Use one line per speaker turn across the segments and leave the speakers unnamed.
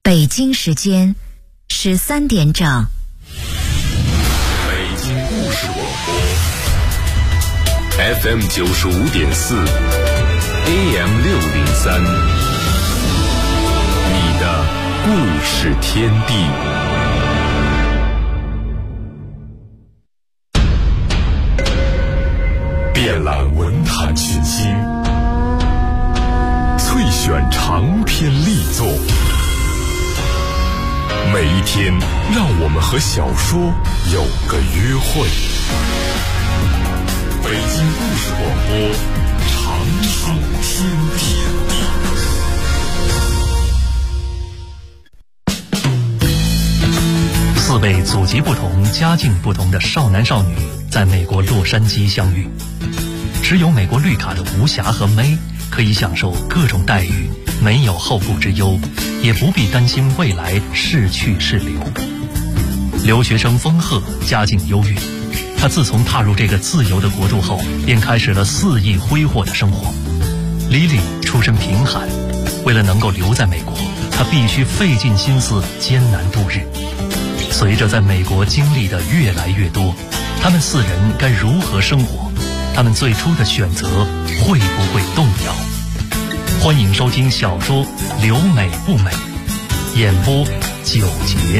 北京时间13点整。
北京故事广播 FM 95.4 AM 603，你的故事天地。遍览文坛群星，萃选长篇力作。每一天，让我们和小说有个约会。北京故事广播，长寿天
地。4位祖籍不同、家境不同的少男少女在美国洛杉矶相遇。持有美国绿卡的吴霞和May可以享受各种待遇，没有后顾之忧，也不必担心未来是去是留。留学生丰赫家境优越，他自从踏入这个自由的国度后，便开始了肆意挥霍的生活。Lily 出身贫寒，为了能够留在美国，他必须费尽心思艰难度日。随着在美国经历的越来越多，他们4人该如何生活？他们最初的选择会不会动摇？欢迎收听小说《留美不美》，演播9节。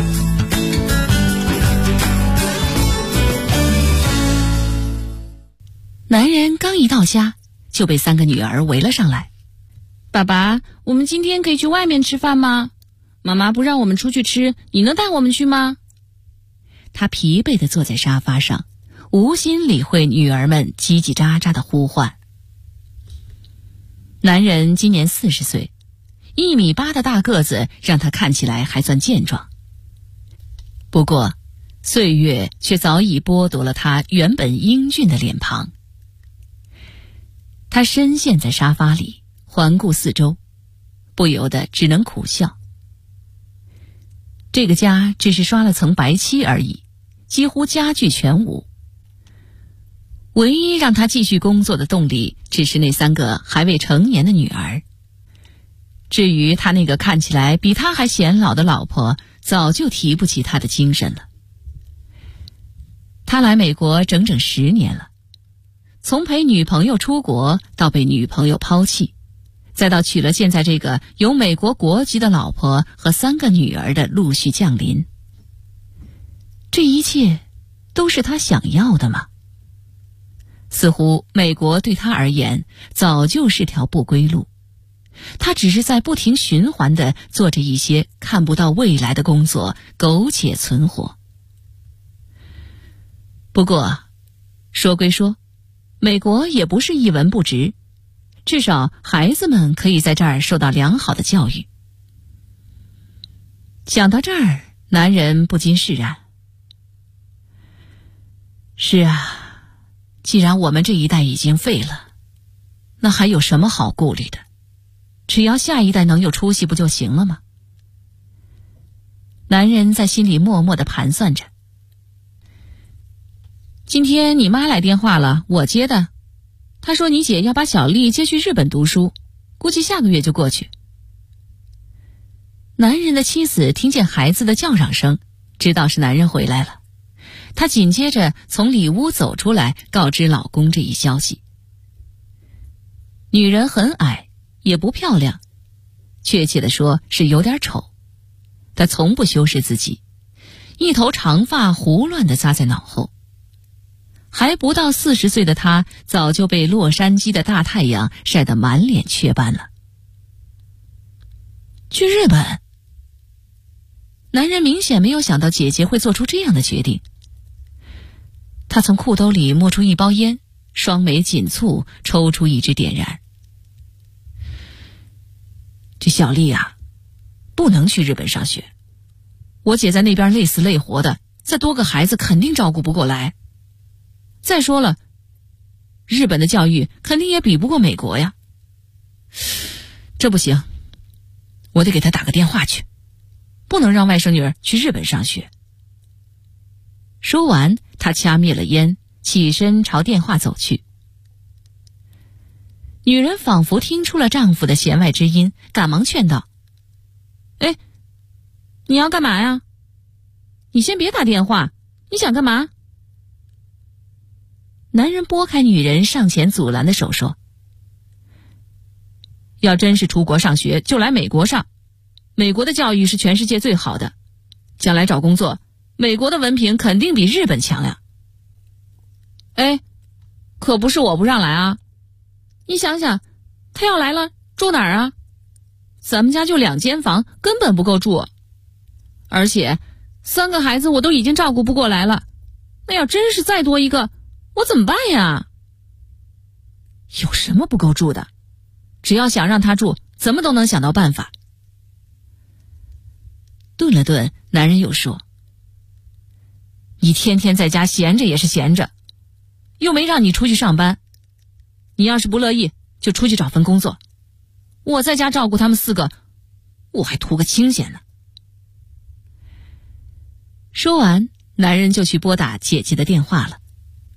男人刚一到家，就被3个女儿围了上来。爸爸，我们今天可以去外面吃饭吗？妈妈不让我们出去吃，你能带我们去吗？他疲惫地坐在沙发上，无心理会女儿们叽叽喳喳的呼唤。男人今年40岁，1.8米的大个子让他看起来还算健壮。不过，岁月却早已剥夺了他原本英俊的脸庞。他深陷在沙发里，环顾四周，不由得只能苦笑。这个家只是刷了层白漆而已，几乎家具全无。唯一让他继续工作的动力，只是那3个还未成年的女儿。至于他那个看起来比他还显老的老婆，早就提不起他的精神了。他来美国整整10年了，从陪女朋友出国到被女朋友抛弃，再到娶了现在这个有美国国籍的老婆和3个女儿的陆续降临。这一切都是他想要的吗？似乎美国对他而言早就是条不归路，他只是在不停循环地做着一些看不到未来的工作，苟且存活。不过说归说，美国也不是一文不值，至少孩子们可以在这儿受到良好的教育。想到这儿，男人不禁释然。是啊，既然我们这一代已经废了，那还有什么好顾虑的？只要下一代能有出息不就行了吗？男人在心里默默地盘算着。今天你妈来电话了，我接的。她说你姐要把小丽接去日本读书，估计下个月就过去。男人的妻子听见孩子的叫嚷声，知道是男人回来了。她紧接着从里屋走出来，告知老公这一消息。女人很矮，也不漂亮，确切地说是有点丑。她从不修饰自己，一头长发胡乱地扎在脑后。还不到40岁的她，早就被洛杉矶的大太阳晒得满脸雀斑了。去日本？男人明显没有想到姐姐会做出这样的决定。他从裤兜里摸出一包烟，双眉紧蹙，抽出一支点燃。这小丽啊，不能去日本上学。我姐在那边累死累活的，再多个孩子肯定照顾不过来。再说了，日本的教育肯定也比不过美国呀。这不行，我得给她打个电话去，不能让外甥女儿去日本上学。说完，他掐灭了烟，起身朝电话走去。女人仿佛听出了丈夫的弦外之音，赶忙劝道： 你要干嘛呀？你先别打电话，你想干嘛？男人拨开女人上前阻拦的手说，要真是出国上学就来美国上，美国的教育是全世界最好的，将来找工作美国的文凭肯定比日本强呀。哎，可不是我不让来啊，你想想，他要来了住哪儿啊？咱们家就2间房，根本不够住，而且3个孩子我都已经照顾不过来了，那要真是再多一个，我怎么办呀？有什么不够住的？只要想让他住，怎么都能想到办法。顿了顿，男人又说，你天天在家闲着也是闲着，又没让你出去上班，你要是不乐意就出去找份工作，我在家照顾他们4个，我还图个清闲呢。说完，男人就去拨打姐姐的电话了。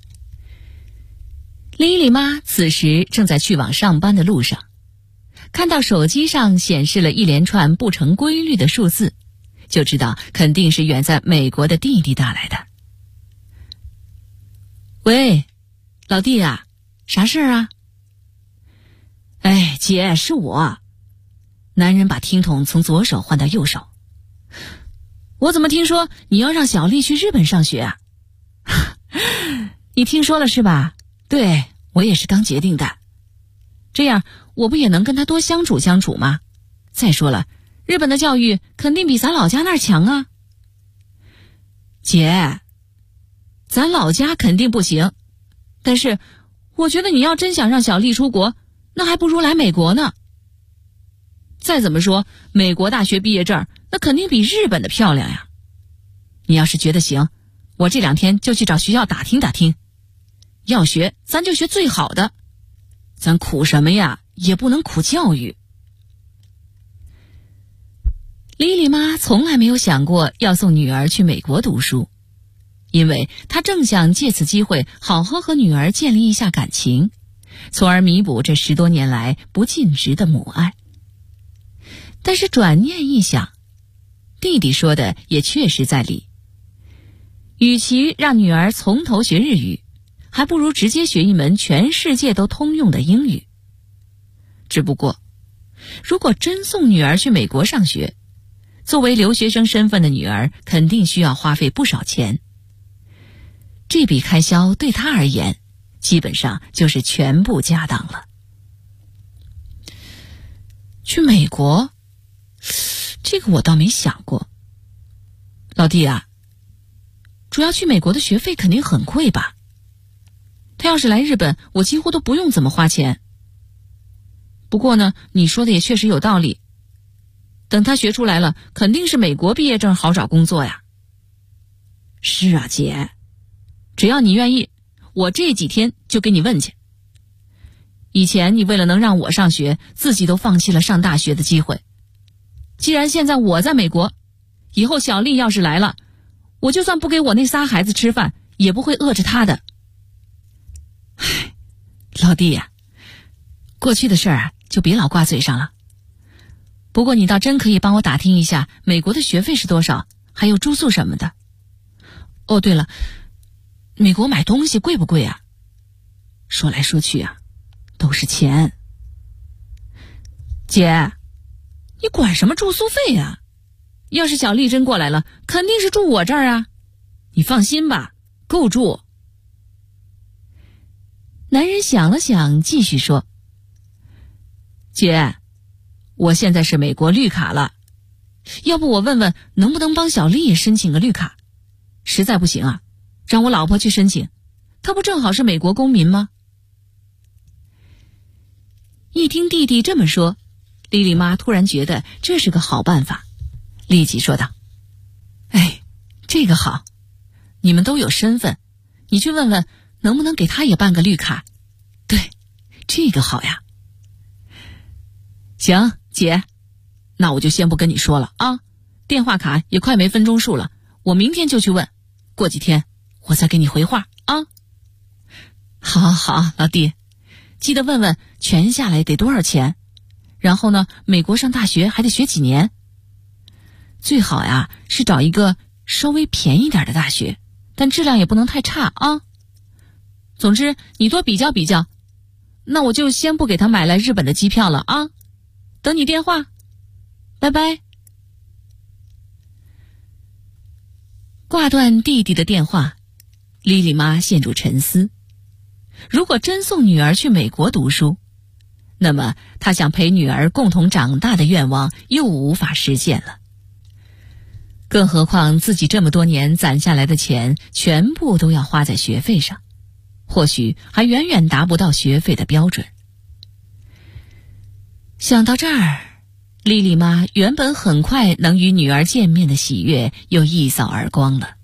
莉莉妈此时正在去往上班的路上，看到手机上显示了一连串不成规律的数字，就知道肯定是远在美国的弟弟打来的。喂，老弟啊，啥事儿啊？哎，姐，是我。男人把听筒从左手换到右手。我怎么听说你要让小丽去日本上学啊？你听说了是吧？对，我也是刚决定的。这样我不也能跟她多相处相处吗？再说了，日本的教育肯定比咱老家那儿强啊。姐，咱老家肯定不行，但是我觉得你要真想让小丽出国，那还不如来美国呢。再怎么说，美国大学毕业证那肯定比日本的漂亮呀。你要是觉得行，我这2天就去找学校打听打听。要学咱就学最好的，咱苦什么呀，也不能苦教育。莉莉妈从来没有想过要送女儿去美国读书，因为她正想借此机会好好和女儿建立一下感情，从而弥补这10多年来不尽职的母爱。但是转念一想，弟弟说的也确实在理，与其让女儿从头学日语，还不如直接学一门全世界都通用的英语。只不过，如果真送女儿去美国上学，作为留学生身份的女儿肯定需要花费不少钱。这笔开销对她而言，基本上就是全部家当了。去美国？这个我倒没想过。老弟啊，主要去美国的学费肯定很贵吧？他要是来日本，我几乎都不用怎么花钱。不过呢，你说的也确实有道理。等他学出来了，肯定是美国毕业证好找工作呀。是啊，姐，只要你愿意，我这几天就给你问去。以前你为了能让我上学，自己都放弃了上大学的机会。既然现在我在美国，以后小丽要是来了，我就算不给我那仨孩子吃饭，也不会饿着她的。唉，老弟呀，过去的事儿就别老挂嘴上了。不过你倒真可以帮我打听一下美国的学费是多少，还有住宿什么的。哦，对了，美国买东西贵不贵啊？说来说去啊，都是钱。姐，你管什么住宿费啊？要是小丽真过来了，肯定是住我这儿啊。你放心吧，够住。男人想了想，继续说，姐，我现在是美国绿卡了，要不我问问能不能帮小丽申请个绿卡？实在不行啊，让我老婆去申请，她不正好是美国公民吗？一听弟弟这么说，莉莉妈突然觉得这是个好办法，立即说道，哎，这个好，你们都有身份，你去问问能不能给她也办个绿卡。对，这个好呀。行，姐，那我就先不跟你说了啊，电话卡也快没分钟数了，我明天就去问，过几天我再给你回话啊。好好，老弟，记得问问全下来得多少钱，然后呢，美国上大学还得学几年？ 最好呀是找一个稍微便宜点的大学，但质量也不能太差啊。总之你多比较比较，那我就先不给他买来日本的机票了啊，等你电话，拜拜。挂断弟弟的电话，莉莉妈陷入沉思。如果真送女儿去美国读书，那么她想陪女儿共同长大的愿望又无法实现了。更何况自己这么多年攒下来的钱全部都要花在学费上，或许还远远达不到学费的标准。想到这儿，莉莉妈原本很快能与女儿见面的喜悦又一扫而光了。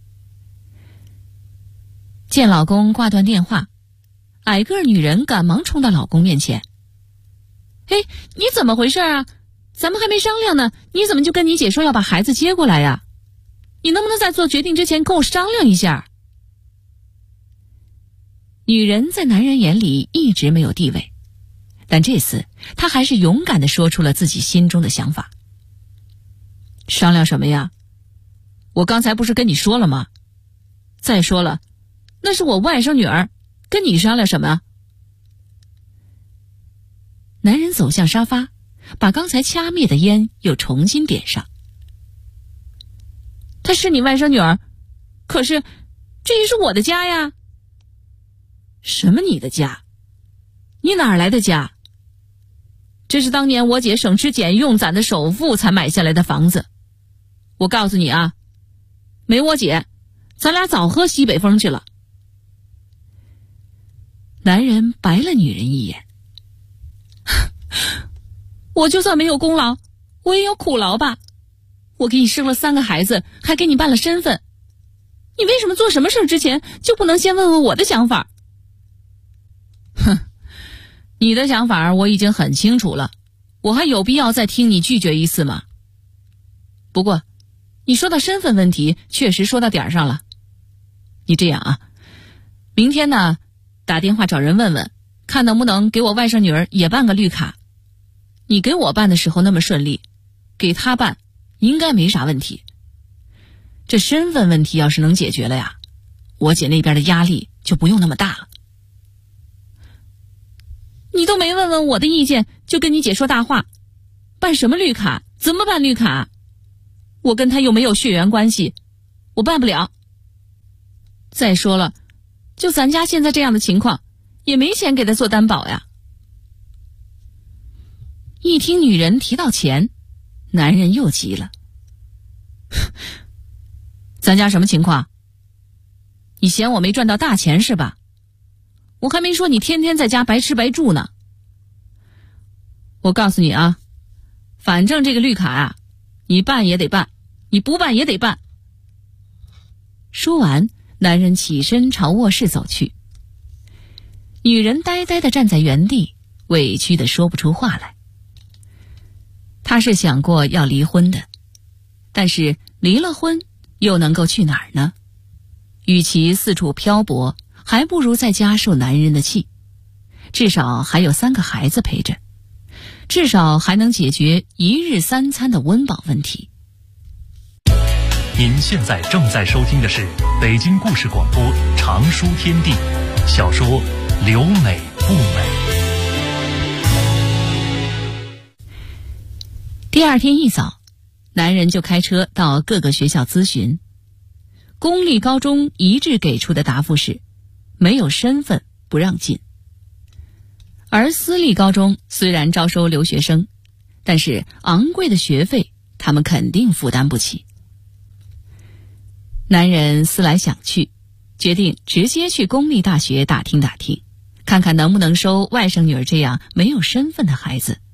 见老公挂断电话，矮个女人赶忙冲到老公面前：“嘿，你怎么回事啊？咱们还没商量呢，你怎么就跟你姐说要把孩子接过来呀？你能不能在做决定之前跟我商量一下？”女人在男人眼里一直没有地位，但这次她还是勇敢地说出了自己心中的想法。商量什么呀？我刚才不是跟你说了吗？再说了，那是我外甥女儿，跟你商量什么？男人走向沙发，把刚才掐灭的烟又重新点上。她是你外甥女儿，可是这也是我的家呀。什么你的家？你哪儿来的家？这是当年我姐省吃俭用攒的首付才买下来的房子。我告诉你啊，没我姐，咱俩早喝西北风去了。男人白了女人一眼。我就算没有功劳，我也有苦劳吧。我给你生了3个孩子，还给你办了身份，你为什么做什么事之前就不能先问问我的想法？哼，你的想法我已经很清楚了，我还有必要再听你拒绝一次吗？不过你说到身份问题，确实说到点儿上了。你这样啊，明天呢打电话找人问问，看能不能给我外甥女儿也办个绿卡。你给我办的时候那么顺利，给她办应该没啥问题。这身份问题要是能解决了呀，我姐那边的压力就不用那么大了。你都没问问我的意见就跟你姐说大话，办什么绿卡？怎么办绿卡？我跟她又没有血缘关系，我办不了。再说了，就咱家现在这样的情况，也没钱给她做担保呀。一听女人提到钱，男人又急了。咱家什么情况？你嫌我没赚到大钱是吧？我还没说你天天在家白吃白住呢。我告诉你啊，反正这个绿卡啊，你办也得办，你不办也得办。说完，男人起身朝卧室走去。女人呆呆地站在原地，委屈地说不出话来。她是想过要离婚的，但是离了婚又能够去哪儿呢？与其四处漂泊，还不如在家受男人的气，至少还有3个孩子陪着，至少还能解决1日3餐的温饱问题。
您现在正在收听的是北京故事广播长书天地小说《留美不美》。
第二天一早，男人就开车到各个学校咨询。公立高中一致给出的答复是没有身份不让进，而私立高中虽然招收留学生，但是昂贵的学费他们肯定负担不起。男人思来想去，决定直接去公立大学打听打听，看看能不能收外甥女儿这样没有身份的孩子。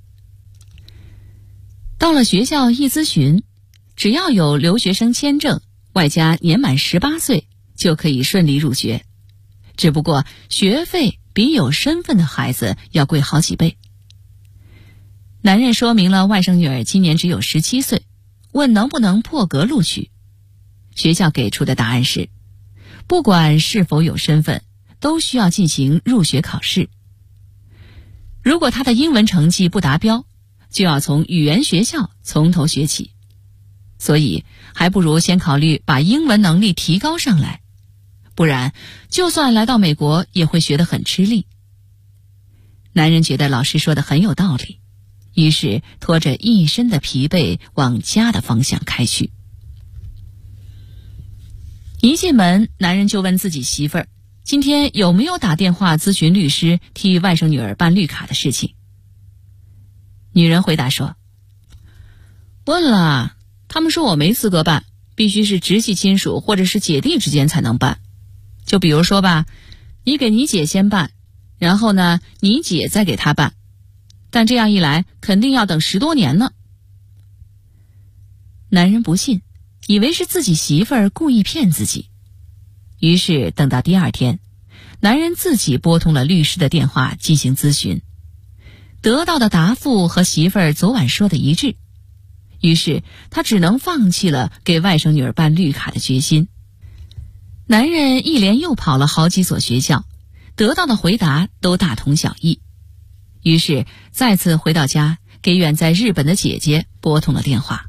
到了学校一咨询，只要有留学生签证，外加年满18岁，就可以顺利入学。只不过学费比有身份的孩子要贵好几倍。男人说明了外甥女儿今年只有17岁，问能不能破格录取。学校给出的答案是，不管是否有身份，都需要进行入学考试。如果他的英文成绩不达标，就要从语言学校从头学起。 所以还不如先考虑把英文能力提高上来，不然就算来到美国也会学得很吃力。男人觉得老师说的很有道理，于是拖着一身的疲惫往家的方向开去。一进门，男人就问自己媳妇儿今天有没有打电话咨询律师替外甥女儿办绿卡的事情。女人回答说，问了，他们说我没资格办，必须是直系亲属或者是姐弟之间才能办。就比如说吧，你给你姐先办，然后呢，你姐再给她办，但这样一来肯定要等10多年呢。男人不信，以为是自己媳妇儿故意骗自己，于是等到第二天，男人自己拨通了律师的电话进行咨询，得到的答复和媳妇儿昨晚说的一致，于是他只能放弃了给外甥女儿办绿卡的决心。男人一连又跑了好几所学校，得到的回答都大同小异，于是再次回到家，给远在日本的姐姐拨通了电话。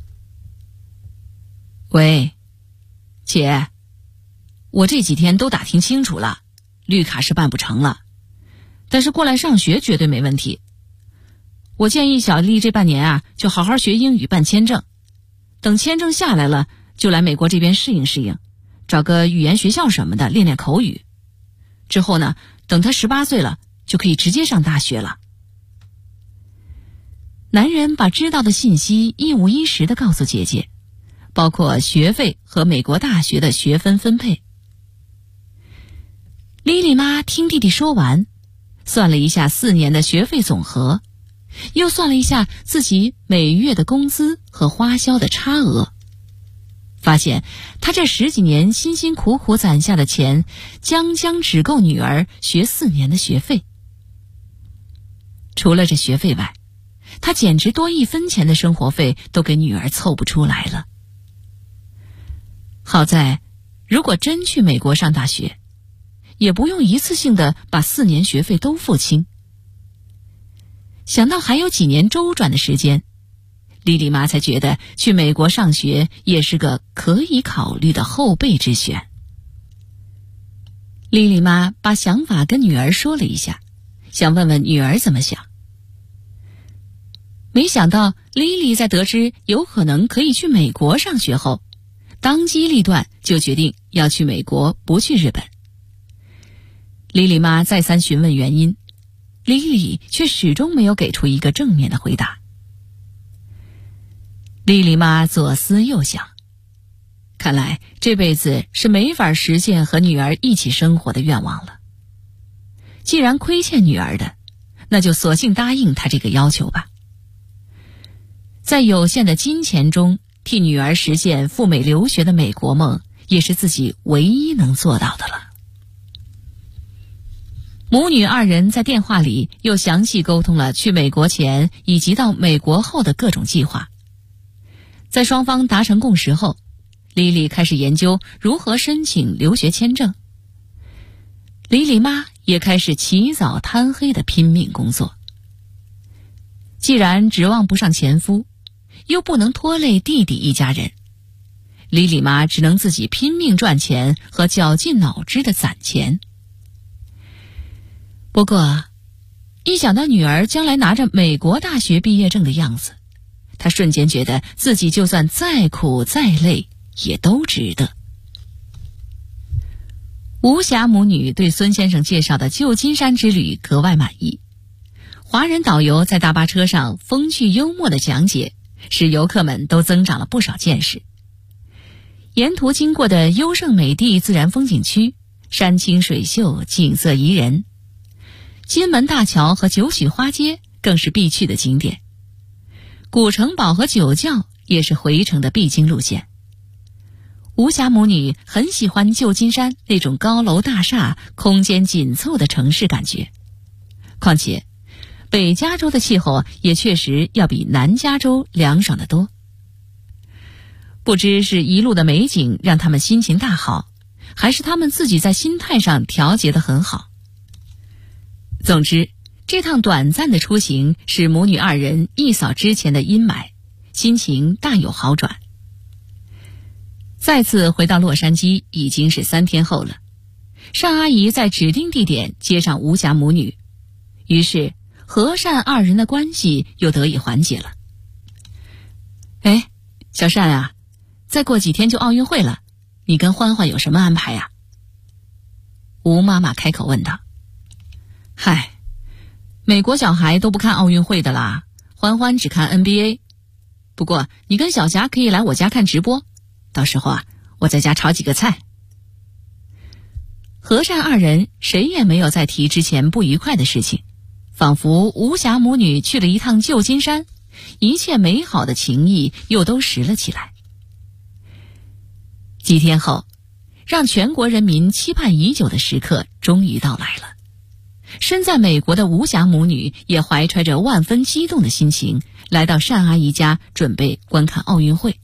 喂，姐，我这几天都打听清楚了，绿卡是办不成了，但是过来上学绝对没问题。我建议小丽这半年啊，就好好学英语办签证，等签证下来了，就来美国这边适应适应，找个语言学校什么的练练口语。之后呢，等她18岁了，就可以直接上大学了。男人把知道的信息一五一十地告诉姐姐，包括学费和美国大学的学分分配。莉莉妈听弟弟说完，算了一下4年的学费总和，又算了一下自己每月的工资和花销的差额，发现他这10几年辛辛苦苦攒下的钱，将只够女儿学4年的学费。除了这学费外，他简直多1分钱的生活费都给女儿凑不出来了。好在，如果真去美国上大学，也不用一次性的把4年学费都付清。想到还有几年周转的时间，莉莉妈才觉得去美国上学也是个可以考虑的后备之选。莉莉妈把想法跟女儿说了一下，想问问女儿怎么想。没想到莉莉在得知有可能可以去美国上学后，当机立断就决定要去美国，不去日本。莉莉妈再三询问原因，莉莉却始终没有给出一个正面的回答。莉莉妈左思右想，看来这辈子是没法实现和女儿一起生活的愿望了。既然亏欠女儿的，那就索性答应她这个要求吧。在有限的金钱中，替女儿实现赴美留学的美国梦，也是自己唯一能做到的了。母女2人在电话里又详细沟通了去美国前以及到美国后的各种计划。在双方达成共识后，莉莉开始研究如何申请留学签证。莉莉妈也开始起早贪黑的拼命工作。既然指望不上前夫，又不能拖累弟弟一家人，莉莉妈只能自己拼命赚钱和绞尽脑汁的攒钱。不过，一想到女儿将来拿着美国大学毕业证的样子，她瞬间觉得自己就算再苦再累也都值得。吴霞母女对孙先生介绍的旧金山之旅格外满意。华人导游在大巴车上风趣幽默的讲解，使游客们都增长了不少见识。沿途经过的优胜美地自然风景区，山清水秀，景色宜人。金门大桥和九曲花街更是必去的景点，古城堡和酒窖也是回程的必经路线。吴霞母女很喜欢旧金山那种高楼大厦、空间紧凑的城市感觉，况且北加州的气候也确实要比南加州凉爽得多。不知是一路的美景让他们心情大好，还是他们自己在心态上调节得很好。总之，这趟短暂的出行使母女2人一扫之前的阴霾，心情大有好转。 再次回到洛杉矶已经是3天后了。单阿姨在指定地点接上吴霞母女，于是和善二人的关系又得以缓解了。哎，小单啊，再过几天就奥运会了，你跟欢欢有什么安排呀？吴妈妈开口问道。嗨，美国小孩都不看奥运会的啦，欢欢只看 NBA。不过你跟小霞可以来我家看直播，到时候啊，我在家炒几个菜。和善二人谁也没有再提之前不愉快的事情，仿佛吴霞母女去了一趟旧金山，一切美好的情谊又都拾了起来。几天后，让全国人民期盼已久的时刻终于到来了。身在美国的吴霞母女也怀揣着万分激动的心情，来到单阿姨家准备观看奥运会。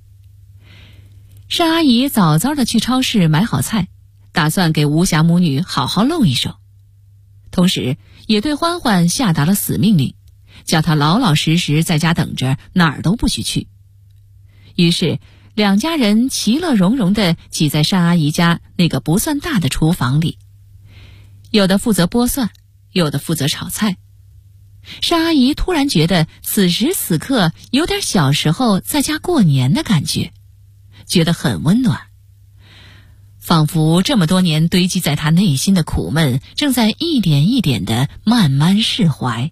单阿姨早早地去超市买好菜，打算给吴霞母女好好露一手，同时也对欢欢下达了死命令，叫她老老实实在家等着，哪儿都不许去。于是两家人其乐融融地挤在单阿姨家那个不算大的厨房里，有的负责剥蒜，有的负责炒菜。单阿姨突然觉得此时此刻有点小时候在家过年的感觉，觉得很温暖，仿佛这么多年堆积在她内心的苦闷正在一点一点地慢慢释怀。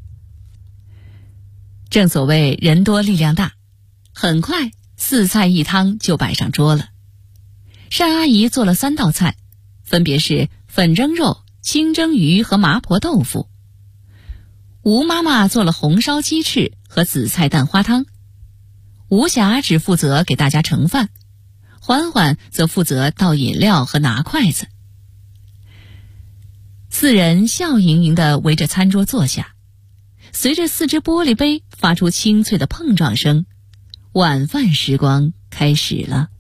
正所谓人多力量大，很快4菜1汤就摆上桌了。单阿姨做了3道菜，分别是粉蒸肉、清蒸鱼和麻婆豆腐。吴妈妈做了红烧鸡翅和紫菜蛋花汤。吴霞只负责给大家盛饭，欢欢则负责倒饮料和拿筷子。4人笑盈盈地围着餐桌坐下，随着4只玻璃杯发出清脆的碰撞声，晚饭时光开始了。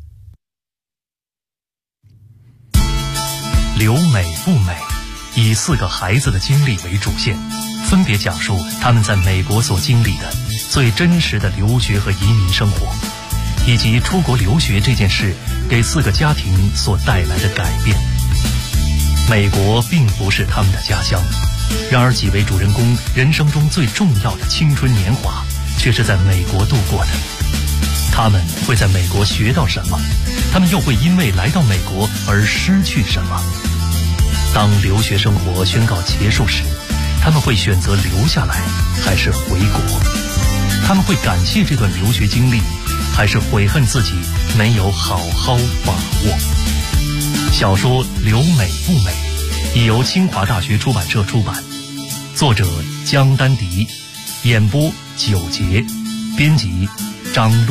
留美不美，以4个孩子的经历为主线，分别讲述他们在美国所经历的最真实的留学和移民生活，以及出国留学这件事给4个家庭所带来的改变。美国并不是他们的家乡，然而几位主人公人生中最重要的青春年华却是在美国度过的。他们会在美国学到什么？他们又会因为来到美国而失去什么？当留学生活宣告结束时，他们会选择留下来还是回国？他们会感谢这段留学经历，还是悔恨自己没有好好把握？小说《留美不美》已由清华大学出版社出版，作者江丹迪，演播9节，编辑张璐。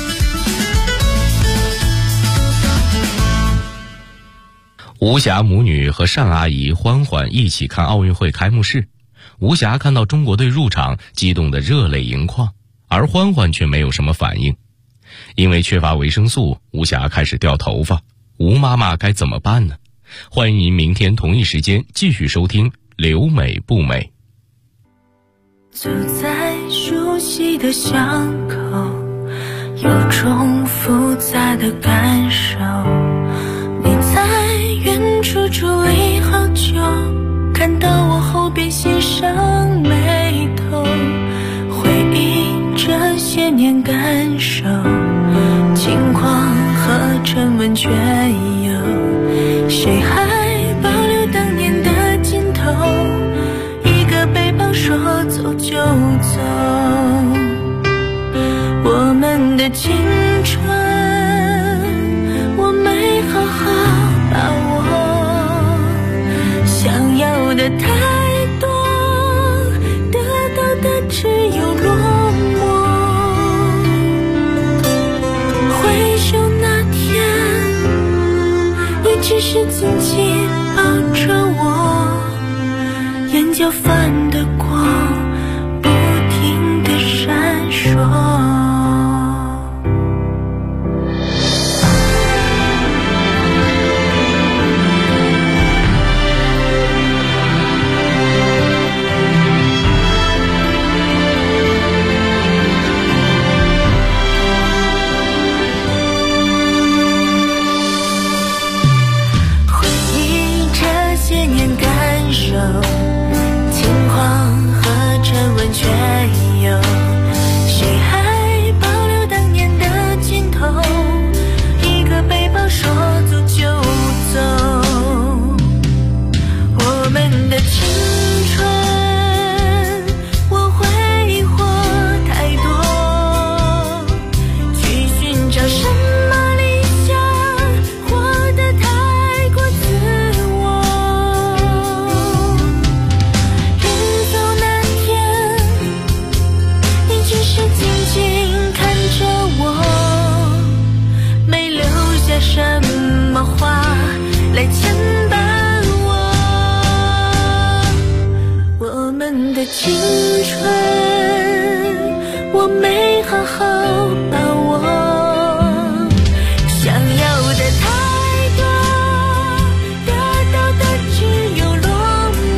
吴霞母女和单阿姨、欢欢一起看奥运会开幕式。吴霞看到中国队入场，激动得热泪盈眶，而欢欢却没有什么反应。因为缺乏维生素，吴霞开始掉头发。吴妈妈该怎么办呢？欢迎您明天同一时间继续收听《留美不美》。
走在熟悉的巷口，有种复杂的感受。你在远处伫立好久，看到我后边写上眉头，回忆这些年感受，轻狂和沉稳却有，谁还保留当年的劲头？一个背包说走就走，我们的青春我没好好把握，想要的太多，得到的只有落寞。回首那天，你只是紧紧抱着我，眼角泛的光不停地闪烁。 什么话来牵绊我们的青春，我没好好把握，想要的太多，得到的只有落寞。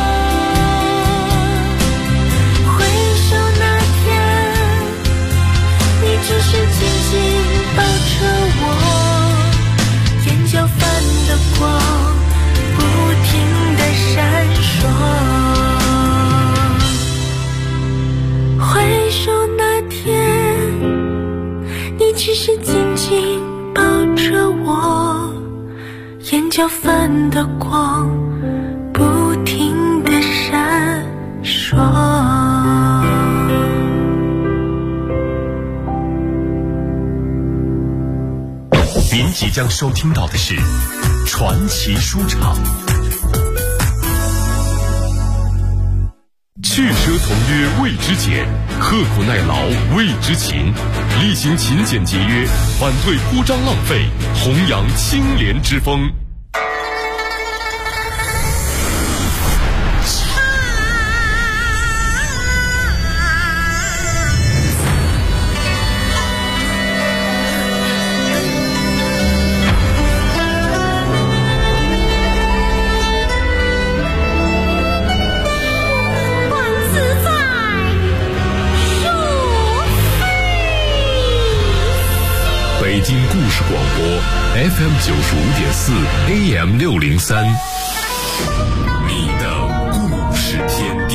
回首那天，你只是紧紧抱着我，眼角泛的光不停地闪烁。回首那天，你只是紧紧抱着我，眼角泛的光不停地闪烁。
您即将收听到的是传奇书场。去奢从约谓之俭，刻苦耐劳谓之勤，厉行勤俭节约，反对铺张浪费，弘扬清廉之风。北京故事广播 FM 95.4 AM 603，你的故事天地。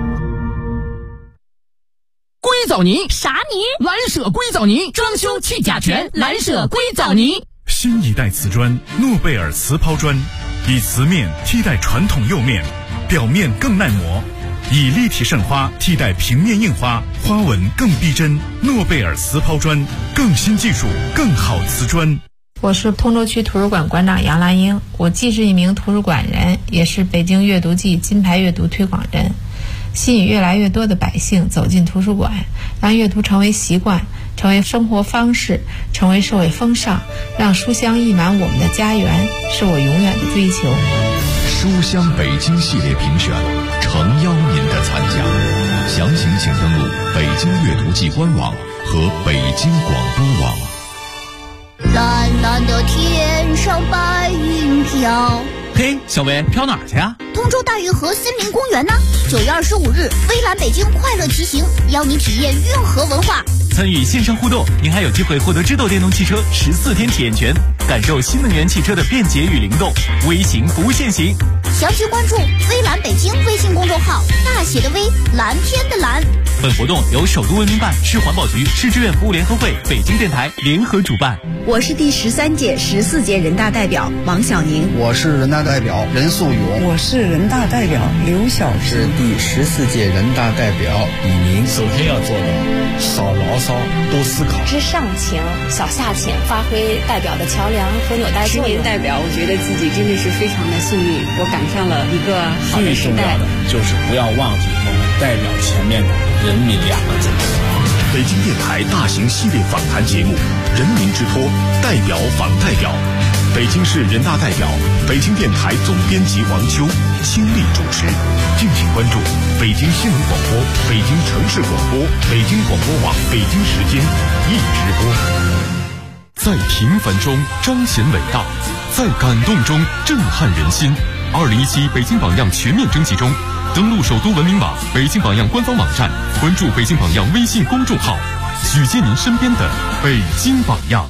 硅藻泥
啥泥？
蓝舍硅藻泥，装修去甲醛，蓝舍硅藻泥。
新一代瓷砖诺贝尔瓷抛砖，以瓷面替代传统釉面，表面更耐磨，以立体渗花替代平面印花，花纹更逼真。诺贝尔瓷抛砖，更新技术，更好瓷砖。
我是通州区图书馆馆长杨兰英，我既是一名图书馆人，也是北京阅读季金牌阅读推广人，吸引越来越多的百姓走进图书馆，让阅读成为习惯，成为生活方式，成为社会风尚，让书香溢满我们的家园，是我永远的追求。
书香北京系列评选，诚邀您的参加，详情请登录北京阅读季官网和北京广播网。
蓝蓝的天上白云飘。
嘿，小薇，飘哪儿去啊？
通州大运河森林公园呢？9月25日，微蓝北京快乐骑行，邀你体验运河文化。
参与线上互动，您还有机会获得知豆电动汽车14天体验权，感受新能源汽车的便捷与灵动。微行不限行，
详情关注微蓝北京微信公众号，大写的微，蓝天的蓝。
本活动由首都文明办、市环保局、市志愿服务联合会、北京电台联合主办。
我是第13届、14届人大代表王小宁。
我是人大代表任素勇。
我是人大代表刘晓平。
是第14届人大代表李宁。
首先要做的少牢骚，多思考。
知上情，小下潜，发挥代表的桥梁和纽带作用。
10年代表，我觉得自己真的是非常的幸运，我赶上了一个好的时代。
最重要的就是不要忘记我们代表前面的人民2个字。
北京电台大型系列访谈节目《人民之托》，代表访代表，北京市人大代表，北京电台总编辑王秋倾力主持。敬请关注北京新闻广播、北京城市广播、北京广播网北京时间一直播。在平凡中彰显伟大，在感动中震撼人心。2017北京榜样全面征集中，登录首都文明网、北京榜样官方网站，关注北京榜样微信公众号，举荐您身边的北京榜样。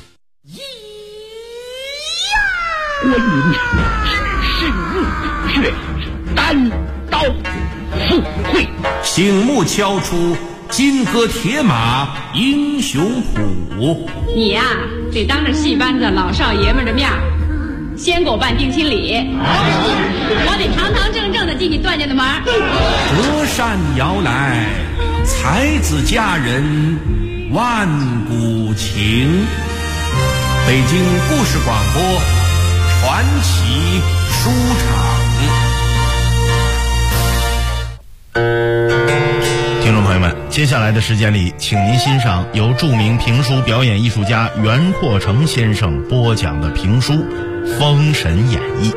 观音神入却单刀赴会，
醒目敲出金戈铁马英雄谱。
你呀，得当着戏班子老少爷们的面先给我办定亲礼，我得堂堂正正的进你段家的门。
隔山摇来，才子佳人万古情。北京故事广播传奇书场。
听众朋友们， 接下来的时间里，请您欣赏由著名评书表演艺术家袁阔成先生播讲的评书《封神演义》。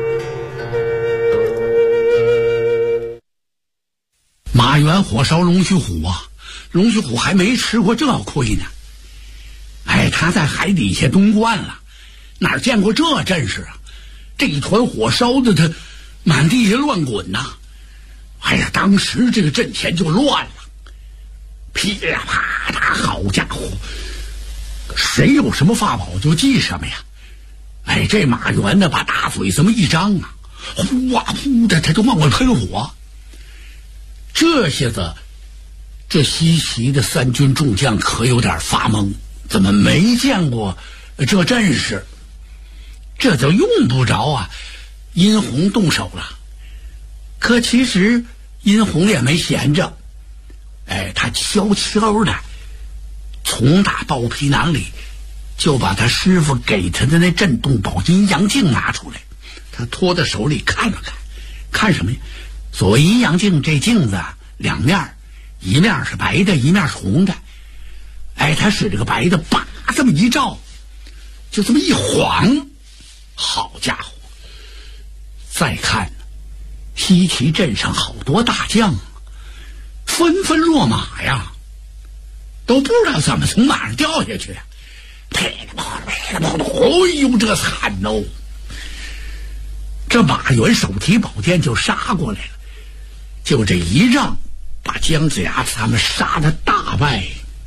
马援火烧龙须虎啊，龙须虎还没吃过这亏呢。哎，他在海底下东惯了，哪见过这阵势啊？这一团火烧的他满地下乱滚呐！哎呀，当时这个阵前就乱了，噼里啪啦，好家伙，谁有什么法宝就记什么呀！哎，这马援呢，把大嘴这么一张啊，呼啊呼的，他就往外喷火。这下子，这西岐的三军众将可有点发懵，怎么没见过这阵势？这就用不着啊，殷红动手了。可其实殷红也没闲着，哎，他悄悄的从打包皮囊里就把他师傅给他的那震动宝阴阳镜拿出来，他托在手里看了看，看什么呀？所谓阴阳镜，这镜子啊，两面，一面是白的，一面是红的。哎，他使这个白的，叭这么一照，就这么一晃，好家伙！再看西岐镇上好多大将纷纷落马呀，都不知道怎么从马上掉下去，噼里啪啦噼里啪啦，哎呦，这惨哦！这马援手提宝剑就杀过来了，就这一仗，把姜子牙他们杀得大败，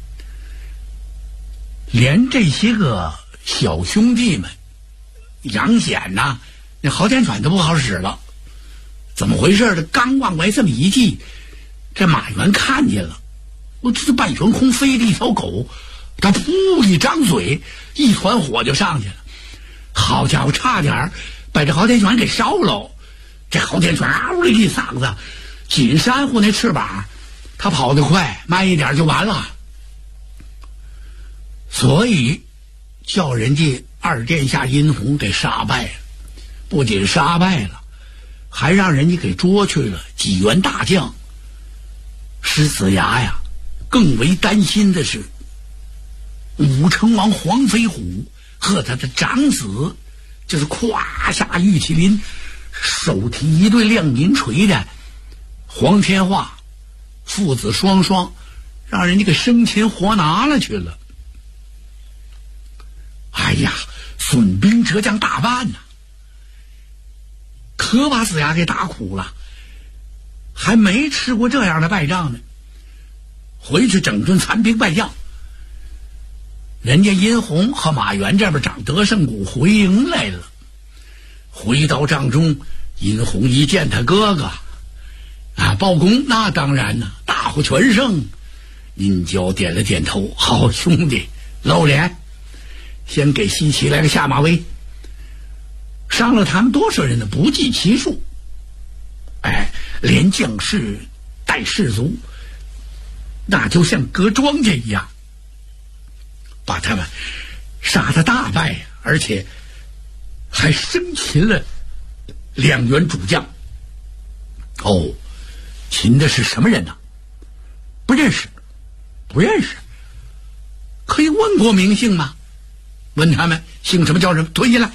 连这些个小兄弟们，杨显呐，那昊天犬都不好使了。怎么回事呢？刚往外这么一记，这马援看见了，我这半悬空飞的一条狗，他噗一张嘴，一团火就上去了。好家伙，差点把这昊天犬给烧了。这昊天犬嗷的一嗓子，紧扇呼那翅膀，他跑得快，慢一点就完了。所以叫人家二殿下殷红给杀败了，不仅杀败了，还让人家给捉去了几员大将。师子牙呀，更为担心的是武成王黄飞虎和他的长子，就是胯下玉麒麟，手提一对亮银锤的黄天化，父子双双让人家给生擒活拿了去了。哎呀，损兵折将大半呐，可把子牙给打苦了，还没吃过这样的败仗呢。回去整顿残兵败将，人家殷红和马援这边长德胜谷回营来了。回到帐中，殷红一见他哥哥啊，报功，那当然呢，大获全胜。殷郊点了点头，好兄弟，露脸，先给西岐来个下马威。伤了他们多少人呢？不计其数。哎，连将士带士卒，那就像割庄稼一样，把他们杀得大败，而且还生擒了两员主将。哦，擒的是什么人呢？不认识，不认识。可以问过名姓吗？问他们姓什么叫什么，推进来。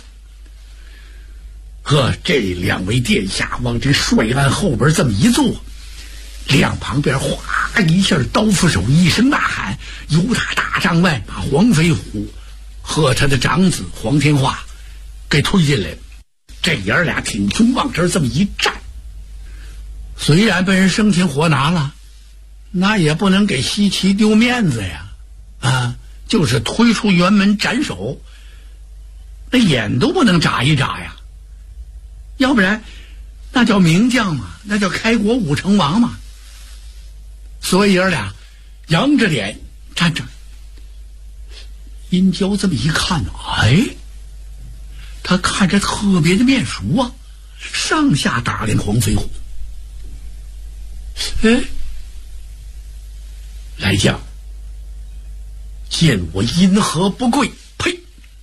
呵，这两位殿下往这帅案后边这么一坐，两旁边哗一下，刀斧手一声呐喊，由他大帐外把黄飞虎和他的长子黄天化给推进来。这爷俩挺胸往这这么一站，虽然被人生擒活拿了，那也不能给西岐丢面子呀！啊，就是推出辕门斩首，那眼都不能眨一眨呀！要不然那叫名将嘛，那叫开国武成王嘛。所以爷俩扬着脸站着。殷郊这么一看，哎，他看着特别的面熟啊，上下打量黄飞虎。哎，来将，见我因何不跪？呸！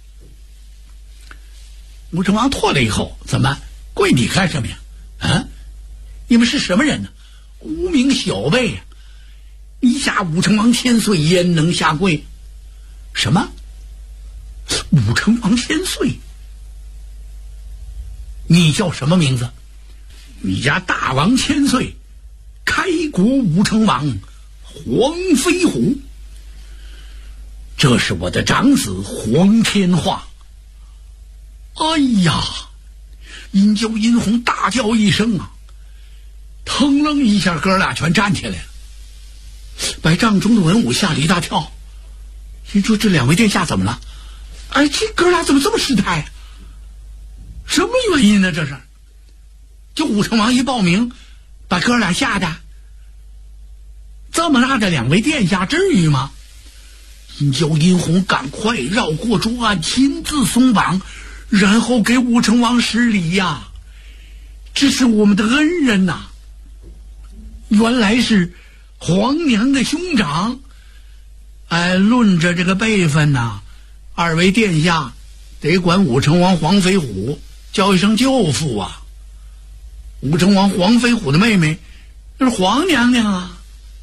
武成王唾了以后，怎么跪你干什么呀？啊，你们是什么人呢？无名小辈呀！ 你下武成王千岁焉能下跪？什么？武成王千岁？你叫什么名字？你家大王千岁，开国武成王黄飞虎。这是我的长子黄天化。哎呀！殷郊殷红大叫一声啊，腾楞一下，哥俩全站起来了，把帐中的文武吓了一大跳。心说这两位殿下怎么了？哎，这哥俩怎么这么失态啊？什么原因呢？这是就武成王一报名，把哥俩吓的。这么大的两位殿下，至于吗？殷郊殷红赶快绕过桌案，亲自松绑，然后给武成王施礼呀。这是我们的恩人呐，原来是皇娘的兄长。哎，论着这个辈分呐，二位殿下得管武成王黄飞虎叫一声舅父啊。武成王黄飞虎的妹妹那是皇娘娘啊。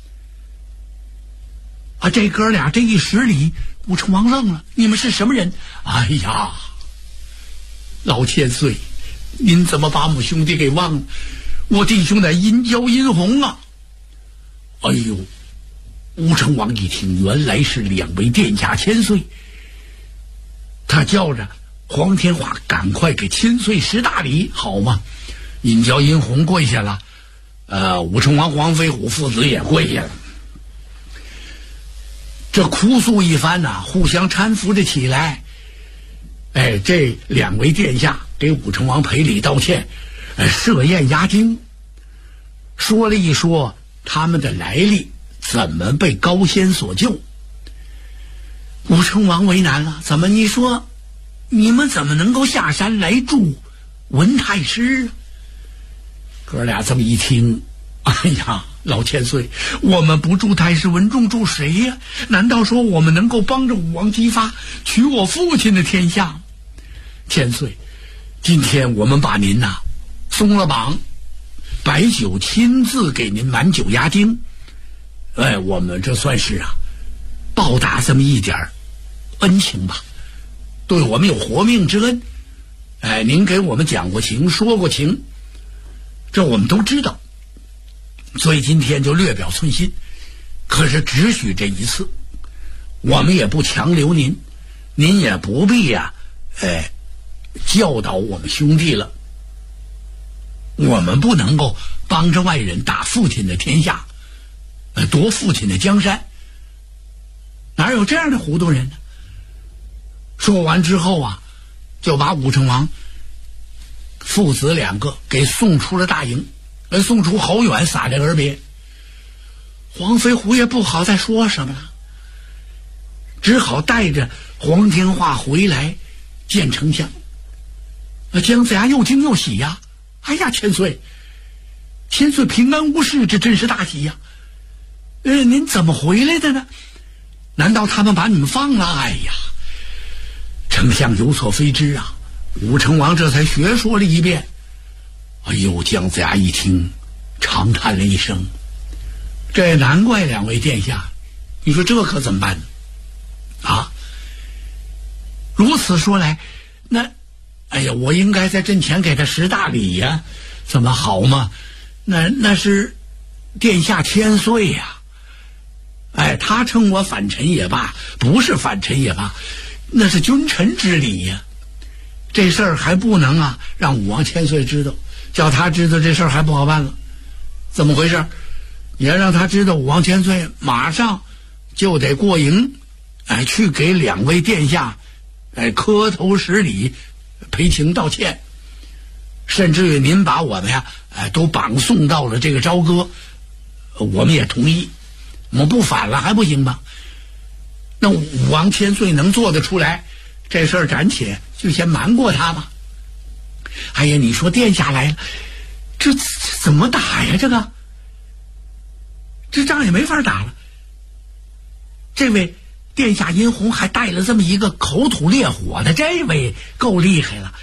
啊，这哥俩这一施礼，武成王愣了，你们是什么人？哎呀，老千岁，您怎么把我们兄弟给忘了？我弟兄乃殷郊殷红啊。哎呦，武成王一听，原来是两位殿下千岁，他叫着黄天化赶快给千岁施大礼，好吗？殷郊殷红跪下了，武成王黄飞虎父子也跪下了。这哭诉一番呐，互相搀扶着起来。哎，这两位殿下给武成王赔礼道歉，设宴压惊，说了一说他们的来历，怎么被高仙所救。武成王为难了，怎么你说你们怎么能够下山来助文太师？哥俩这么一听，哎呀，老千岁，我们不助太师文仲助谁呀？难道说我们能够帮着武王姬发取我父亲的天下？千岁，今天我们把您呐松了绑，白酒亲自给您满酒压惊，哎，我们这算是报答这么一点恩情吧，对我们有活命之恩。哎，您给我们讲过情，说过情，这我们都知道，所以今天就略表寸心。可是只许这一次，我们也不强留您，您也不必教导我们兄弟了。我们不能够帮着外人打父亲的天下，夺父亲的江山，哪有这样的糊涂人呢？说完之后就把武成王父子两个给送出了大营，送出好远，撒着而别。黄飞虎也不好再说什么了，只好带着黄天化回来见丞相。姜子牙又惊又喜呀，哎呀，千岁平安无事，这真是大喜呀！您怎么回来的呢？难道他们把你们放了？哎呀，丞相有所非知啊！武成王这才学说了一遍。哎呦，姜子牙一听，长叹了一声，这难怪两位殿下，你说这可怎么办呢？如此说来，那哎呀，我应该在阵前给他施大礼呀，怎么好吗？那是殿下千岁呀！哎，他称我反臣也罢，不是反臣也罢，那是君臣之礼呀。这事儿还不能让武王千岁知道，叫他知道这事儿还不好办了。怎么回事？你要让他知道，武王千岁马上就得过营，去给两位殿下磕头施礼，赔情道歉，甚至于您把我们都绑送到了这个朝歌，我们也同意，我们不反了还不行吗？那武王千岁能做得出来，这事儿暂且就先瞒过他吧。哎呀，你说殿下来了，这怎么打呀？这仗也没法打了。这位殿下殷红还带了这么一个口吐烈火的，这位够厉害了。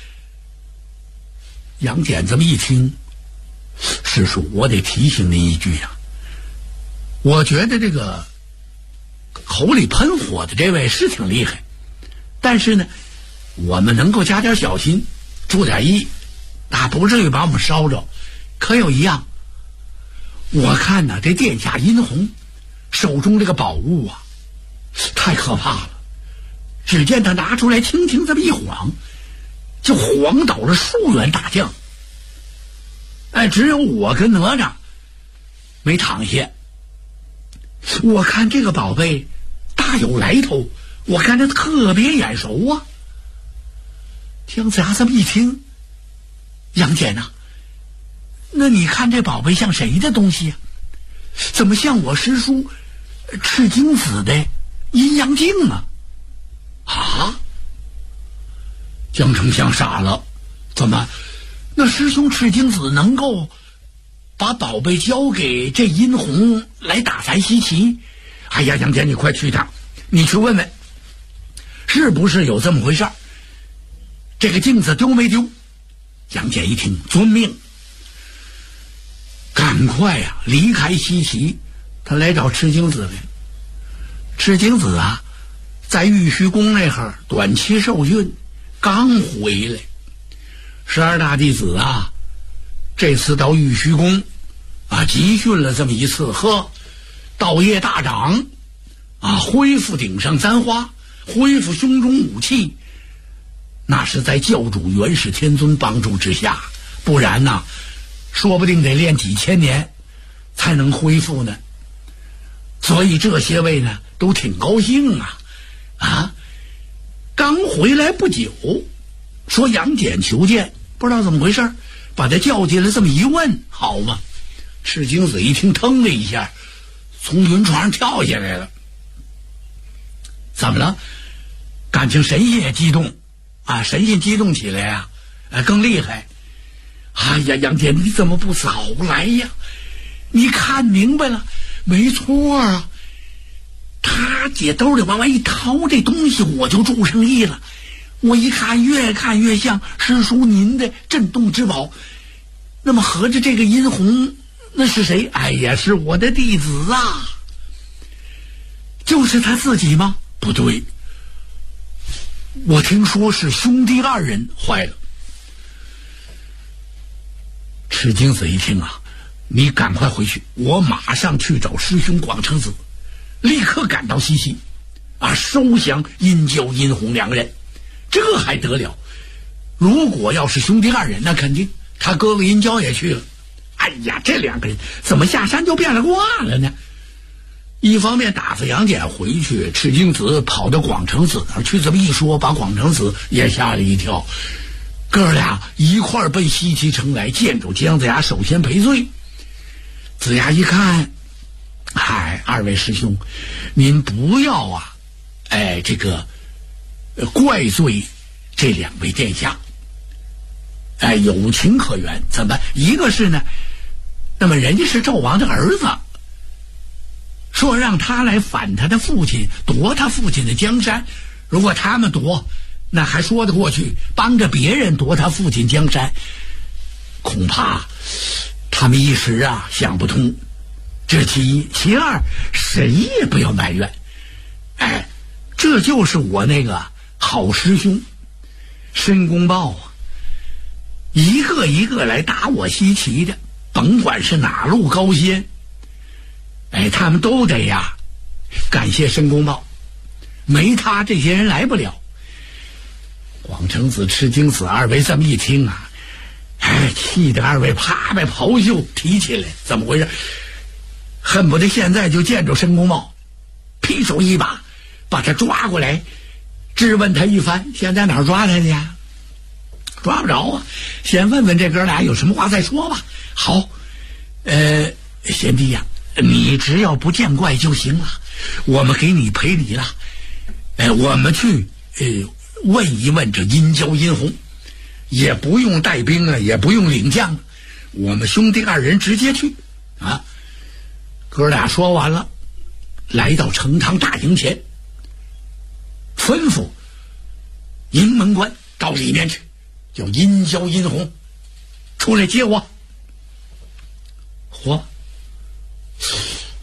杨戬这么一听，师叔，我得提醒您一句我觉得这个口里喷火的这位是挺厉害，但是呢，我们能够加点小心，注点意，不至于把我们烧着。可有一样，我看呢，这殿下殷红手中这个宝物啊，太可怕了。只见他拿出来，轻轻这么一晃，就晃倒了数员大将。只有我跟哪吒没躺下。我看这个宝贝大有来头，我看着特别眼熟啊。姜子牙这么一听，杨戬呐，那你看这宝贝像谁的东西啊？怎么像我师叔赤精子的阴阳镜啊？江丞相傻了，怎么？那师兄赤精子能够把宝贝交给这殷红来打咱西岐？哎呀，杨戬，你快去一趟，你去问问，是不是有这么回事？这个镜子丢没丢？杨戬一听，遵命，赶快呀离开西岐，他来找赤精子来。赤精子啊，在玉虚宫那会儿短期受训，刚回来。12大弟子啊，这次到玉虚宫集训了这么一次，道业大涨恢复顶上簪花，恢复胸中武器，那是在教主元始天尊帮助之下，不然呢，说不定得练几千年才能恢复呢。所以这些位呢都挺高兴刚回来不久，说杨戬求见，不知道怎么回事，把他叫进来，这么一问，好嘛，赤精子一听，腾的一下从云床上跳下来了。怎么了？感情神仙也激动神仙激动起来更厉害。哎呀，杨戬，你怎么不早来呀？你看明白了？没错啊，他解兜里往外一掏这东西，我就注上意了。我一看，越看越像师叔您的镇洞之宝。那么合着这个殷红那是谁？哎呀，是我的弟子啊。就是他自己吗？不对，我听说是兄弟二人坏了。赤精子一听你赶快回去，我马上去找师兄广成子，立刻赶到西岐收降殷郊、殷红两人。这还得了？如果要是兄弟二人，那肯定他哥哥殷郊也去了。哎呀，这两个人怎么下山就变了卦了呢？一方面打发杨戬回去，赤精子跑到广成子那儿去，这么一说，把广成子也吓了一跳。哥俩一块儿奔西岐城来，见着姜子牙，首先赔罪。子牙一看，二位师兄，您不要这个怪罪这两位殿下，有情可原。怎么？一个是呢，那么人家是纣王的儿子，说让他来反他的父亲，夺他父亲的江山。如果他们夺，那还说得过去，帮着别人夺他父亲江山，恐怕他们一时想不通。这其一。其二，谁也不要埋怨，这就是我那个好师兄申公豹一个一个来打我西岐的，甭管是哪路高仙，他们都得感谢申公豹，没他这些人来不了。广成子、赤精子二位这么一听气得二位啪把袍袖提起来，怎么回事？恨不得现在就见着申公豹，劈手一把把他抓过来，质问他一番。现在哪儿抓他去呀？抓不着先问问这哥俩有什么话再说吧。好，贤弟呀，你只要不见怪就行了，我们给你赔礼了。我们去问一问这殷郊、殷红，也不用带兵也不用领将，我们兄弟二人直接去哥俩说完了，来到成汤大营前，吩咐营门关到里面去，叫殷郊、殷红出来接我。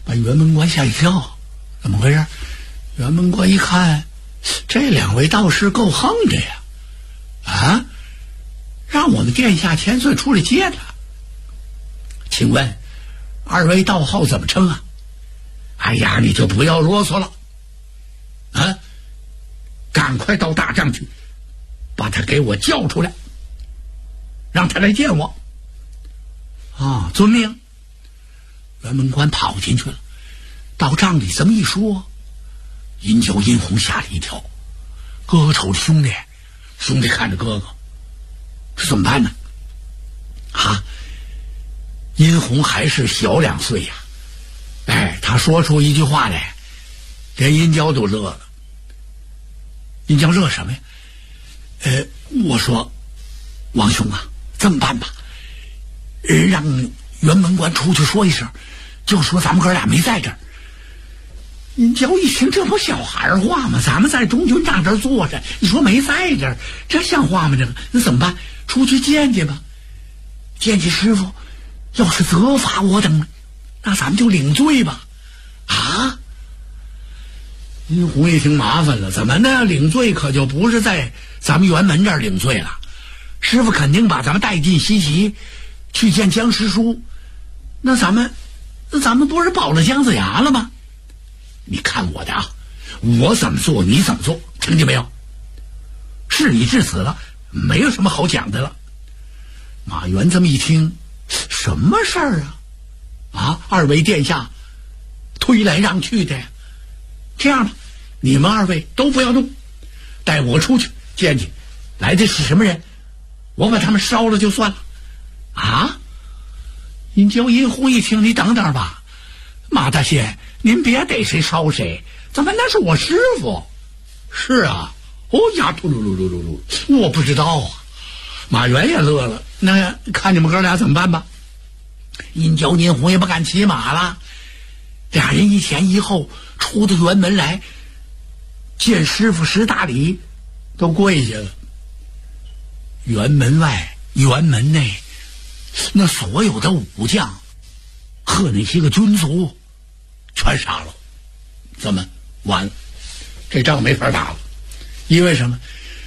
把辕门关吓一跳。怎么回事？辕门关一看，这两位道士够横着呀！啊，让我们殿下千岁出来接他。请问二位道号怎么称啊？哎呀，你就不要啰嗦了啊！赶快到大帐去，把他给我叫出来，让他来见我。啊，遵命。辕门关跑进去了，到帐里这么一说，殷郊殷红吓了一跳。哥哥瞅着兄弟，兄弟看着哥哥，这怎么办呢？啊，殷红还是小2岁呀。哎，他说出一句话来，连殷郊都乐了。殷郊乐什么呀？我说王兄啊，这么办吧，让辕门关出去说一声，就说咱们哥俩没在这儿。殷郊一听，这不小孩话吗？咱们在中军帐这儿坐着，你说没在这儿，这像话吗？这个那怎么办？出去见见吧，见见师傅，要是责罚我等，那咱们就领罪吧。啊！殷红一听麻烦了，怎么呢？领罪可就不是在咱们辕门这儿领罪了，师傅肯定把咱们带进西岐去见姜师叔，那咱们不是保了姜子牙了吗？你看我的啊，我怎么做你怎么做，听见没有？事已至此了，没有什么好讲的了。马援这么一听，什么事儿啊？啊，二位殿下推来让去的呀。这样吧，你们二位都不要动，带我出去见见来的是什么人，我把他们烧了就算了。啊！殷郊殷红一听，你等等吧，马大仙，您别逮谁烧谁，怎么那是我师傅？是啊，哦呀，噜噜噜噜噜噜，我不知道啊。马援也乐了，那看你们哥俩怎么办吧。殷郊殷红也不敢骑马了，俩人一前一后出到辕门来，见师傅10大礼，都跪下了。辕门外辕门内，那所有的武将和那些个军卒全杀了。怎么完了？这仗没法打了。因为什么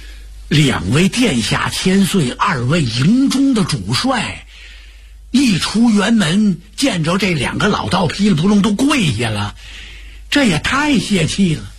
？2位殿下千岁，2位营中的主帅一出辕门，见着这2个老道噼里扑隆都跪下了，这也太泄气了。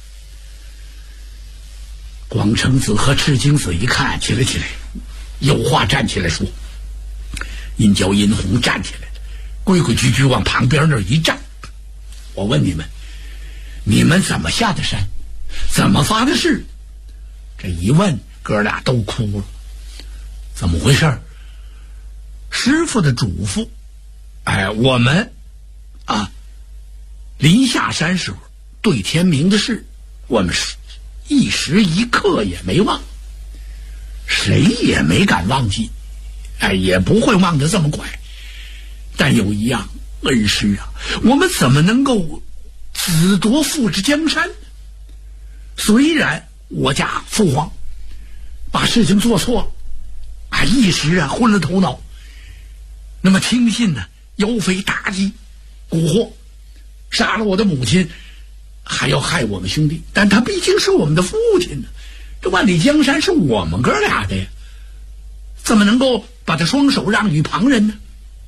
广成子和赤精子一看，起来，有话站起来说。殷郊殷红站起来了，规规矩矩往旁边那儿一站。我问你们，你们怎么下的山？怎么发的誓？这一问，哥俩都哭了。怎么回事？师傅的嘱咐，我们啊，临下山时候对天明的事，我们一时一刻也没忘，谁也没敢忘记，也不会忘得这么快。但有一样，恩师啊，我们怎么能够子夺父之江山？虽然我家父皇把事情做错了，一时昏了头脑，那么听信呢妖妃妲己蛊惑，杀了我的母亲，还要害我们兄弟，但他毕竟是我们的父亲呢，这万里江山是我们哥俩的呀，怎么能够把他双手让与旁人呢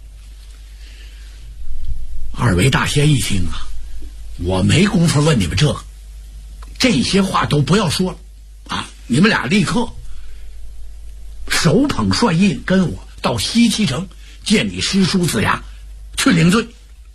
？2位大仙一听啊，我没工夫问你们这些话都不要说了啊！你们俩立刻手捧帅印，跟我到西岐城见你师叔子牙，去领罪。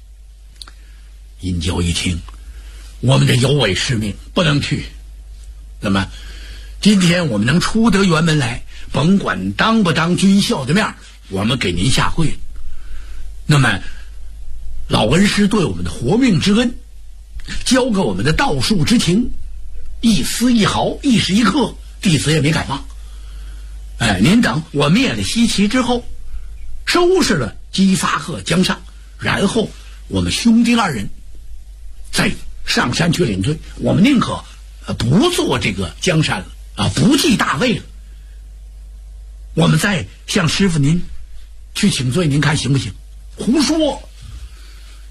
殷郊一听，我们这有违师命，不能去。那么今天我们能出得辕门来，甭管当不当军校的面，我们给您下跪。那么老恩师对我们的活命之恩，教给我们的道术之情，一丝一毫，一时一刻，弟子也没敢忘。您等我灭了西岐之后，收拾了姬发和姜尚，然后我们兄弟2人再上山去领罪。我们宁可不做这个江山了啊，不继大位了，我们再向师傅您去请罪，您看行不行？胡说！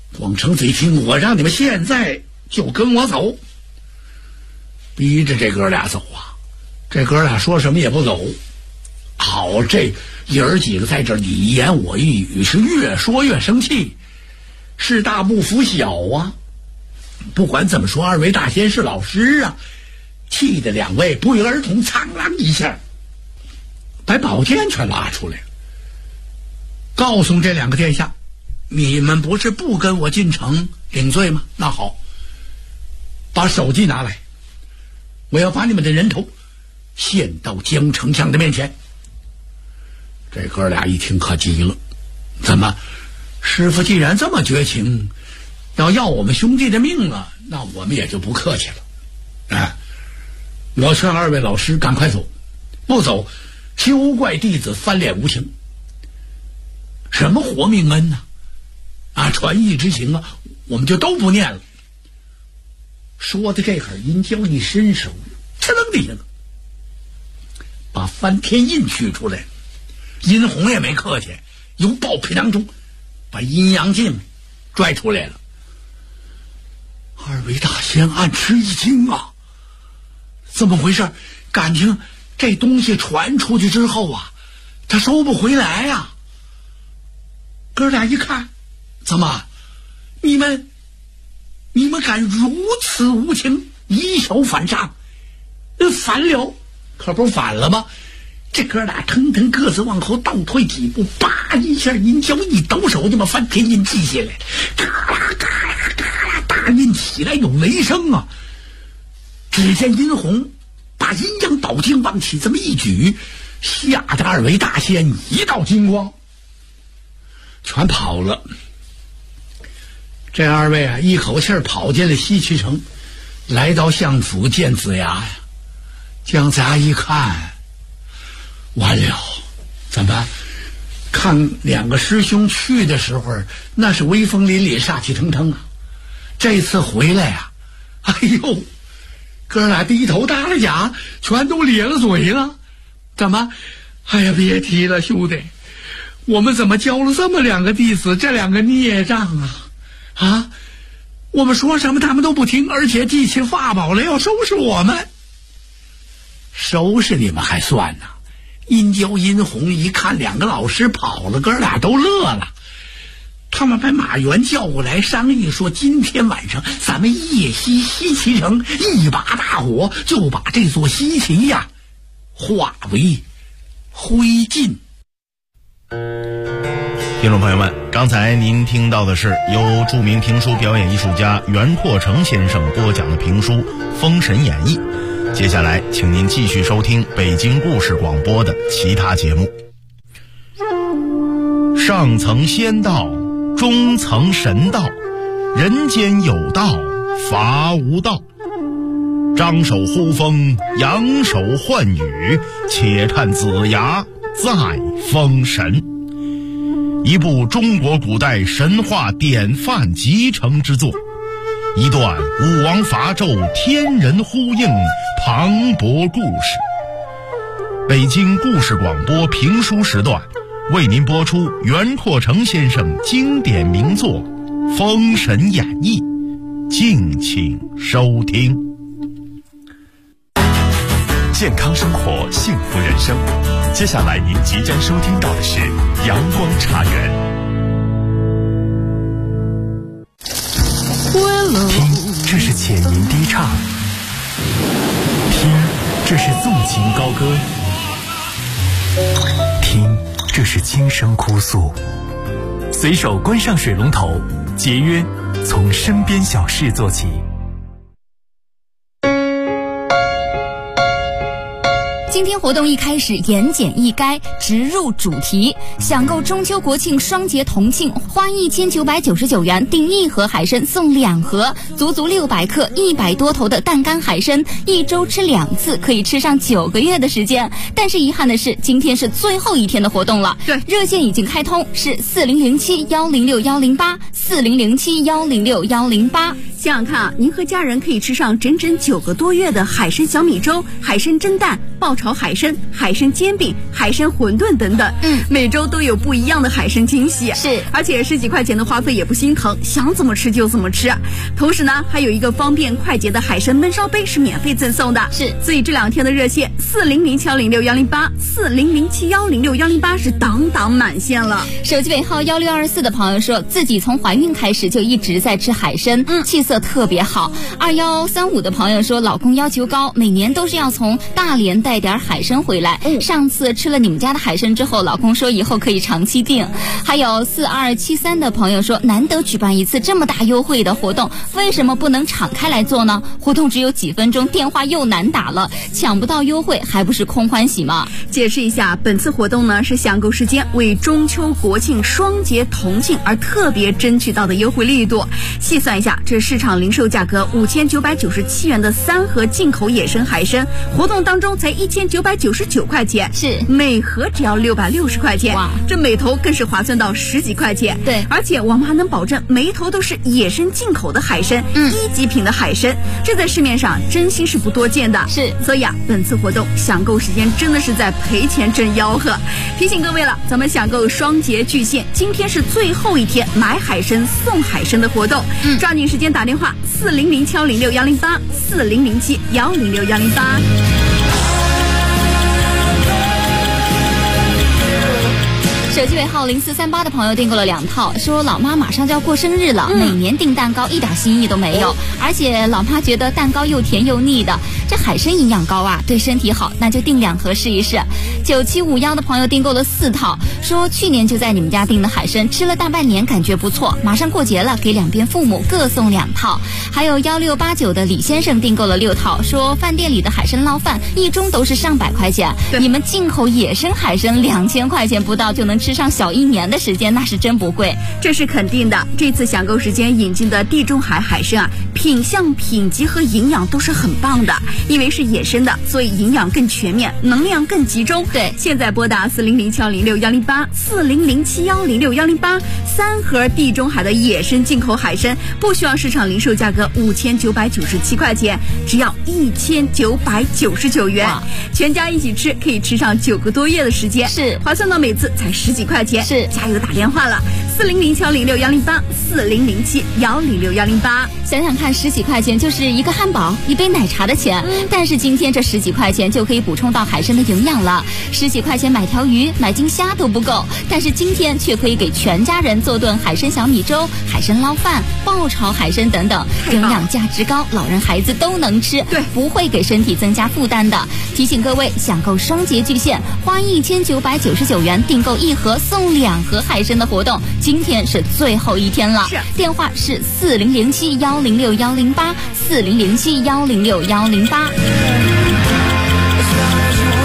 广成子一听，我让你们现在就跟我走，逼着这哥俩走啊！这哥俩说什么也不走。好，这爷儿几个在这你一言我一语，是越说越生气，是大不服小啊！不管怎么说，二位大仙是老师啊，气得两位不约而同苍啷一下把宝剑全拉出来，告诉这两个殿下，你们不是不跟我进城领罪吗？那好，把手机拿来，我要把你们的人头献到江丞相的面前。这哥俩一听可急了，怎么师傅既然这么绝情，要我们兄弟的命了，那我们也就不客气了。我劝二位老师赶快走，不走休怪弟子翻脸无情。什么活命恩呢？传义之情啊，我们就都不念了。说的这会儿，殷郊一伸手，哧楞的一下子把翻天印取出来。殷红也没客气，由爆品当中把阴阳镜拽出来了。二位大仙暗吃一惊啊，怎么回事？感情这东西传出去之后啊，他收不回来呀。哥俩一看，怎么你们敢如此无情，以小反上？反了，可不反了吗？这哥俩腾腾各自往后倒退几步，叭一下，殷郊一抖手就把翻天印记下来，嘎啦嘎啦嘎啦，大印起来有雷声啊！只见殷红把阴阳宝镜往起这么一举，吓得二位大仙一道金光全跑了。这二位啊，一口气跑进了西岐城，来到相府见子牙呀。姜子牙一看，完了，怎么看两个师兄去的时候那是威风凛凛煞气腾腾啊，这次回来啊，哎呦，哥俩低头耷拉甲全都咧了嘴了。怎么？哎呀，别提了，兄弟，我们怎么教了这么两个弟子，这两个孽障啊！我们说什么他们都不听，而且记起法宝来要收拾我们。收拾你们还算呢。殷郊殷红一看两个老师跑了，哥俩都乐了。他们把马援叫过来商议说，今天晚上咱们夜袭西岐城，一把大火就把这座西岐呀化为灰烬。
听众朋友们，刚才您听到的是由著名评书表演艺术家袁阔成先生播讲的评书《封神演义》。接下来请您继续收听北京故事广播的其他节目。上层仙道，中层神道，人间有道，伐无道。张手呼风，扬手唤雨，且看子牙在封神。一部中国古代神话典范集成之作，一段武王伐纣天人呼应磅礴故事。北京故事广播评书时段为您播出袁阔成先生经典名作《封神演义》，敬请收听。
健康生活，幸福人生。接下来您即将收听到的是阳光茶园。
听，这是浅吟低唱；听，这是纵情高歌；听，这是轻声哭诉。随手关上水龙头，节约，从身边小事做起。
今天活动一开始，言简意赅，直入主题。享购中秋国庆双节同庆，花1999元订1盒海参送2盒，足600克100多头的淡干海参，1周吃2次，可以吃上9个月的时间。但是遗憾的是，今天是最后一天的活动了。对，热线已经开通，是4007106108，4007106108。
想想看啊，您和家人可以吃上整整9个多月的海参小米粥、海参蒸蛋、爆炒海参、海参煎饼、海参馄饨等等。每周都有不一样的海参惊喜。
是，
而且10几块钱的花费也不心疼，想怎么吃就怎么吃。同时呢，还有一个方便快捷的海参焖烧杯是免费赠送的。
是，
所以这2天的热线4007106108，4007106108是当当满线了。
手机尾号1624的朋友说，自己从怀孕开始就一直在吃海参，气色特别好。2135的朋友说，老公要求高，每年都是要从大连带点海参回来。上次吃了你们家的海参之后，老公说以后可以长期订。还有4273的朋友说，难得举办一次这么大优惠的活动，为什么不能敞开来做呢？活动只有几分钟，电话又难打了，抢不到优惠还不是空欢喜吗？
解释一下，本次活动呢是享购时间为中秋国庆双节同庆而特别争取到的优惠力度。细算一下，这市场零售价格5997元的3盒进口野生海参，活动当中才1999块钱，
是
每盒只要660块钱。哇，这每头更是划算到10几块钱。
对，
而且我们还能保证每一头都是野生进口的海参，1级品的海参，这在市面上真心是不多见的。
是，
所以啊，本次活动享购时间真的是在赔钱挣吆喝。提醒各位了，咱们享购双节巨献，今天是最后一天买海参送海参的活动。抓紧时间打电话4007106108，4007106108。
手机尾号0438的朋友订购了2套，说老妈马上就要过生日了，每年订蛋糕一点心意都没有，而且老妈觉得蛋糕又甜又腻的，这海参营养高啊，对身体好，那就订2盒试一试。9751的朋友订购了4套，说去年就在你们家订的海参，吃了大半年，感觉不错，马上过节了，给2边父母各送2套。还有1689的李先生订购了6套，说饭店里的海参捞饭1盅都是上百块钱，你们进口野生海参2000块钱不到就能吃上小1年的时间，那是真不贵。
这是肯定的，这次享购时间引进的地中海海参啊，品相、品级和营养都是很棒的，因为是野生的，所以营养更全面，能量更集中。
对，
现在拨打4007106108，4007106108，3盒地中海的野生进口海参，不需要市场零售价格5997块钱，只要1999元，全家一起吃，可以吃上9个多月的时间，
是
划算到每次才10几块钱。
是，
加油打电话了，4007106108，4007106108。
想想看，10几块钱就是一个汉堡、一杯奶茶的钱，但是今天这10几块钱就可以补充到海参的营养了。10几块钱买条鱼、买斤虾都不够，但是今天却可以给全家人做顿海参小米粥、海参捞饭、爆炒海参等等，营养价值高，老人孩子都能吃，
对，
不会给身体增加负担的。提醒各位，享购双节巨献，花1999元订购1盒送2盒海参的活动，今天是最后一天了。电话是4007106108，4007106108。